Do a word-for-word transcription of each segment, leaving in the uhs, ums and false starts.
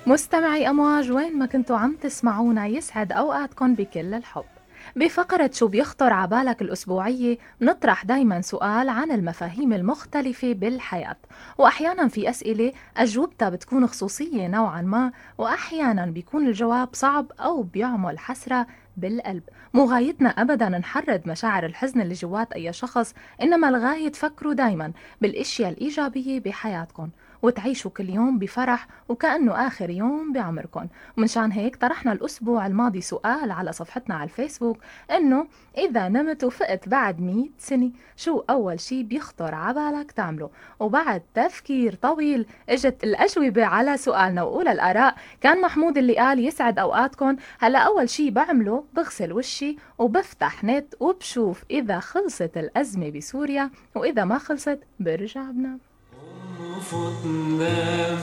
مستمعي أمواج وين ما كنتوا عم تسمعونا، يسعد أوقاتكم بكل الحب. بفقرة شو بيخطر عبالك الأسبوعية نطرح دايما سؤال عن المفاهيم المختلفة بالحياة، وأحيانا في أسئلة أجوبتها بتكون خصوصية نوعا ما، وأحيانا بيكون الجواب صعب أو بيعمل حسرة بالقلب. مو غايتنا أبدا نحرض مشاعر الحزن اللي جوات أي شخص، إنما الغاية تفكروا دايما بالإشياء الإيجابية بحياتكم وتعيشوا كل يوم بفرح وكأنه آخر يوم بعمركم. ومنشان هيك طرحنا الأسبوع الماضي سؤال على صفحتنا على الفيسبوك، إنه إذا نمت وفقت بعد مئة سنة شو أول شي بيخطر عبالك تعمله؟ وبعد تفكير طويل اجت الأجوبة على سؤالنا وأولى الآراء كان محمود اللي قال يسعد أوقاتكم، هلا أول شي بعمله بغسل وشي وبفتح نت وبشوف إذا خلصت الأزمة بسوريا، وإذا ما خلصت برجع بنام. فوت نام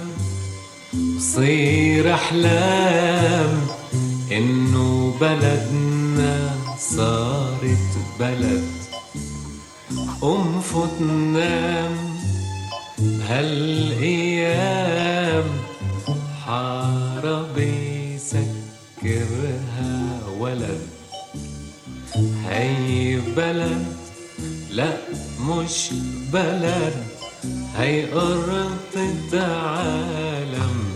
صير أحلام إنه بلدنا صارت بلد. قم فوت نام هالأيام حاربي سكرها ولد. هي بلد لا مش بلد، هي أرض العالم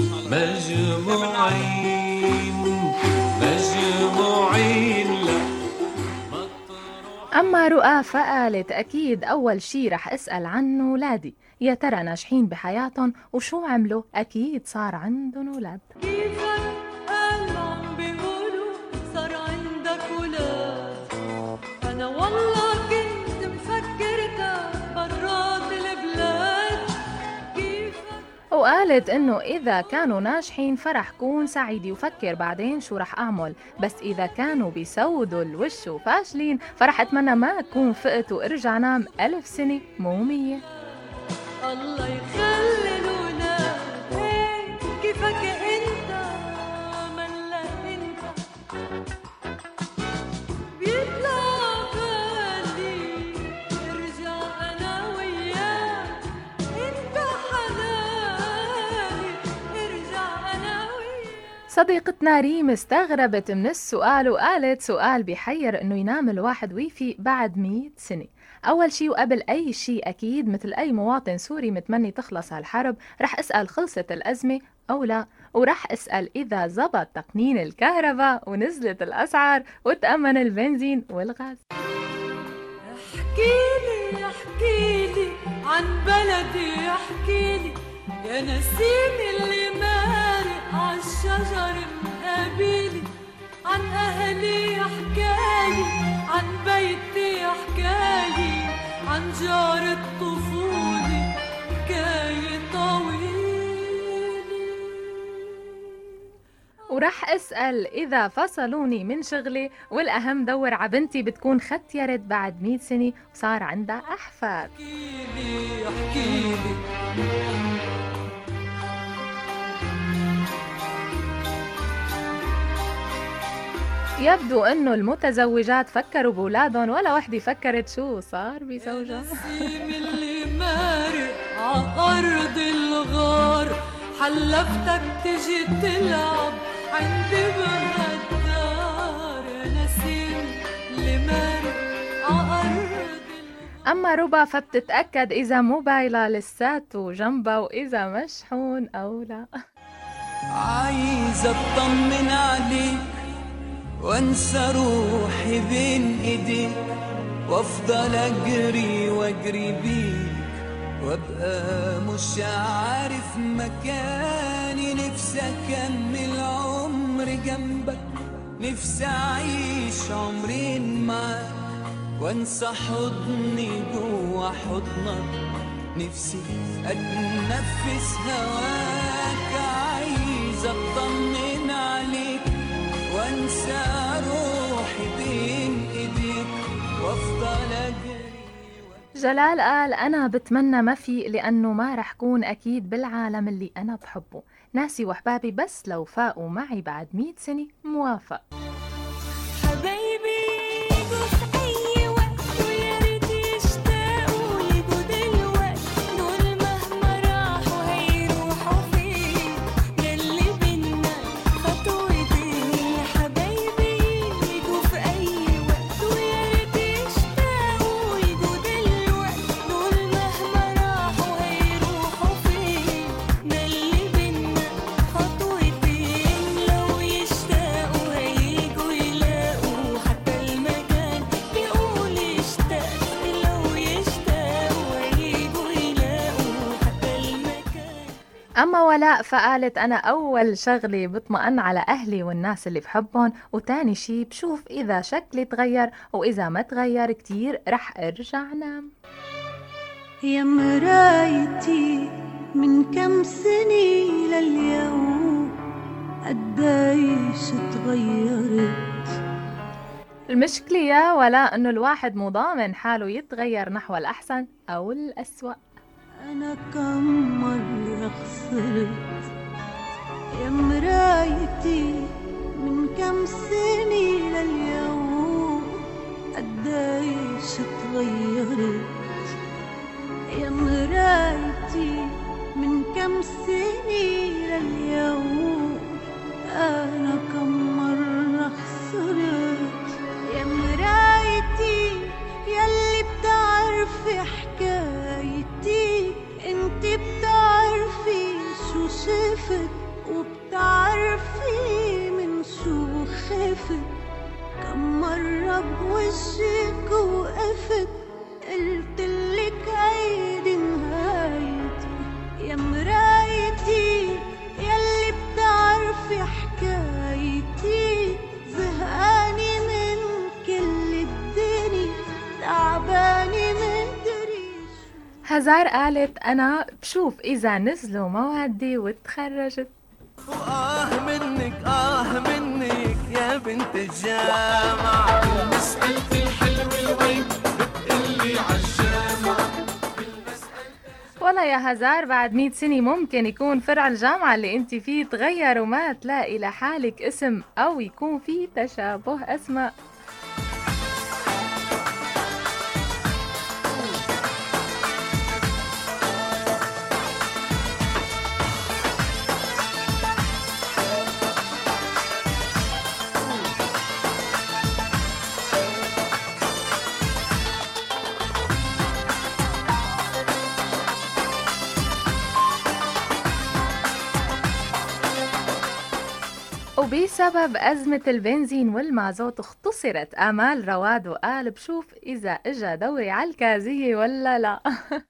مجموعين مجموعين لا. أما رؤى فقالت أكيد أول شي رح أسأل عنه ولادي، يا ترى ناجحين بحياتهم وشو عملوا؟ أكيد صار عندهم ولاد. وقالت إنه إذا كانوا ناجحين فرح كون سعيدة وفكر بعدين شو رح أعمل، بس إذا كانوا بيسودوا الوش وفاشلين فرح أتمنى ما أكون فقت وإرجع نام ألف سنة مو مية. الله يخلي الولاد هيك كيفك أنت ملا أنت بيطلع بالي ارجع أنا وياك أنت حلالي ارجع أنا وياك. صديقتنا ريم استغربت من السؤال وقالت سؤال بيحير إنه ينام الواحد ويفي بعد مئة سنة. أول شي وقبل أي شي أكيد مثل أي مواطن سوري متمني تخلص هالحرب رح أسأل خلصت الأزمة أو لا، ورح أسأل إذا زبط تقنين الكهرباء ونزلت الأسعار وتأمن البنزين والغاز. احكيلي احكيلي عن بلدي، احكيلي يا نسيم اللي مارق عالشجر مقابلي، عن أهلي حكاية عن بيتي حكاية عن جار الطفولة حكاية طويلة. ورح أسأل إذا فصلوني من شغلي والأهم دور عبنتي بتكون ختيرت بعد مئة سنة وصار عندها أحفاد. احكيلي احكيلي يبدو أنه المتزوجات فكروا بولادهم ولا وحدة فكرت شو صار بزوجها. نسيم اللي مارق عأرض الغار حلفتك تجي تلعب عندي بهالدار. يا نسيم اللي مارق عأرض الغار. أما ربا فبتتأكد إذا موبايلها لساته جنبها وإذا مشحون أو لا. عايزة اطمن عليك وانسى روحي بين ايديك وافضل اجري واجري بيك وابقى مش عارف مكاني. نفسي اكمل عمري جنبك، نفسي اعيش عمرين معاك وانسى حضني جوا حضنك. نفسي اتنفس هواك، عايزة اطمن عليك وانسى روحي بين ايديك وافضل اجري. جلال قال أنا بتمنى ما في، لأنه ما رح كون أكيد بالعالم اللي أنا بحبه. ناسي وحبابي بس لو فاقوا معي بعد مئة سنة موافق. يلي ولاء فقالت أنا أول شغلة بطمئن على أهلي والناس اللي بحبهم، وتاني شي بشوف إذا شكلي تغير، وإذا ما تغير كتير رح أرجع نام. يا مرايتي من كم سنة لليوم قديش تغيرت. المشكلة يا ولاء إنه الواحد مو ضامن حاله يتغير نحو الأحسن أو الأسوأ. أنا كم مرة خسرت يا مرايتي من كم سنة لليوم قديش تغيرت. يا مرايتي من كم سنة لليوم أنا كم مرة خسرت. يا مرايتي يلي بتعرفي حكايتي، انتي بتعرفي شو شفت وبتعرفي من شو خفت. كم مرة بوشك وقفت قلتلك هيدي نهايتي. يا مرايتي يلي بتعرفي حكايتي، زهقاني من كل الدنيا تعباني من دريش. هزار قالت أنا بشوف إذا نزلوا موادي وتخرجت. وآه منك آه منك يا بنت الجامعة، مسألتي الحلوة وين بتقلي عالجامعة. والله يا هزار بعد مئة سنة ممكن يكون فرع الجامعة اللي انت فيه تغير وما تلاقي لحالك اسم، أو يكون فيه تشابه أسماء. وبسبب أزمة البنزين والمازوت اختصرت آمال رواد وقال بشوف إذا إجا دوري عالكازية ولا لا.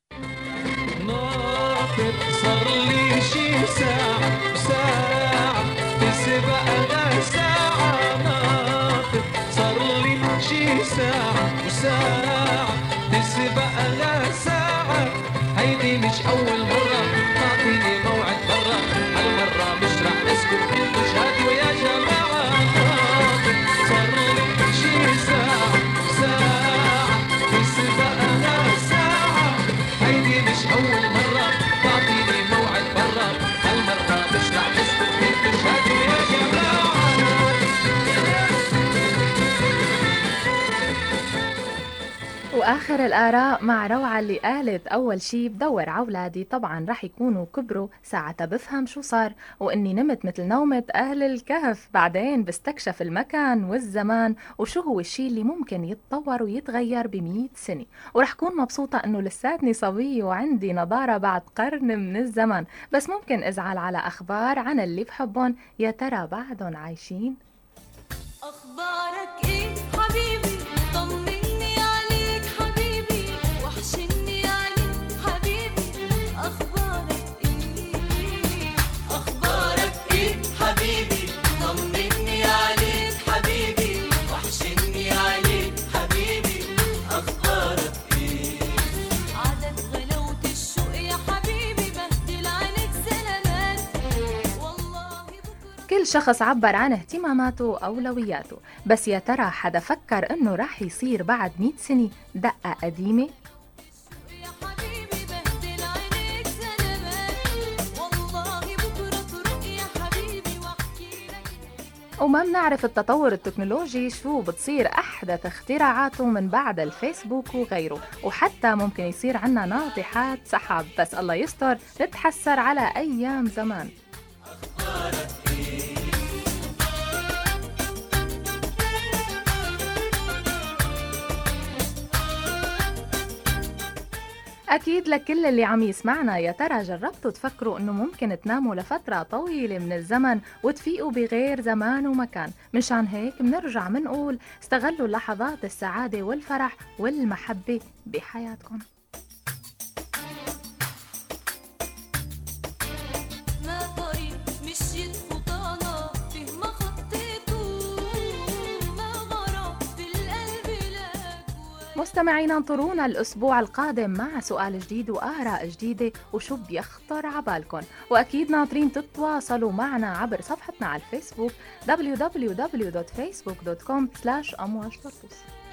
ناطر صار لي شي ساعة ساعة بسبق أنا ساعة. ناطر صار لي شي ساعة وساعة بسبق أنا ساعة. هيدي مش أول مرة تعطيني موعد برا، هالمرة مش رح أسكت مش هادي ويا جماعة. ناطر صار لي شي ساعة ساعة بسبق أنا ساعة. هيدي مش أول مرة تعطيني موعد برا، هالمرة مش رح أسكت مش هادي ويا جماعة. وآخر الآراء مع روعة اللي قالت أول شي بدور عولادي طبعا رح يكونوا كبروا ساعتها بفهم شو صار، وإني نمت مثل نومة أهل الكهف. بعدين بستكشف المكان والزمان وشو هو الشي اللي ممكن يتطور ويتغير بمئة سنة، ورح كون مبسوطة إنه لساتني صبية وعندي نضارة بعد قرن من الزمن. بس ممكن أزعل على أخبار عن اللي بحبهم، يا ترى بعدهم عايشين؟ أخبارك إيه حبيبي؟ طمني عليك حبيبي، وحشني عليك حبيبي. أخبارك إيه؟ أخبارك إيه حبيبي؟ طمني عليك حبيبي، وحشني عليك حبيبي. أخبارك إيه؟ عدد غلاوة الشوق يا حبيبي، بهدل عليك سلامات والله بكرة. كل شخص عبر عن اهتماماته وأولوياته، بس يا ترى حدا فكر إنه رح يصير بعد مئة سنة دقة قديمة؟ يا حبيبي بهدل عليك سلامات والله بكرة تروق يا حبيبي، واحكي لك. وما بنعرف التطور التكنولوجي شو بتصير أحدث اختراعاته من بعد الفيسبوك وغيره، وحتى ممكن يصير عنا ناطحات سحاب، بس الله يستر نتحسر على أيام زمان. أكيد لكل اللي عم يسمعنا، يا ترى جربتوا تفكروا إنه ممكن تناموا لفترة طويلة من الزمن وتفيقوا بغير زمان ومكان؟ مشان هيك بنرجع منقول استغلوا لحظات السعادة والفرح والمحبة بحياتكم. ما مستمعينا انطرونا الأسبوع القادم مع سؤال جديد وآراء جديدة وشو بيخطر عبالكم، وأكيد ناطرين تتواصلوا معنا عبر صفحتنا على الفيسبوك دبليو دبليو دبليو دوت فيسبوك دوت كوم سلاش أمواج طرطوس.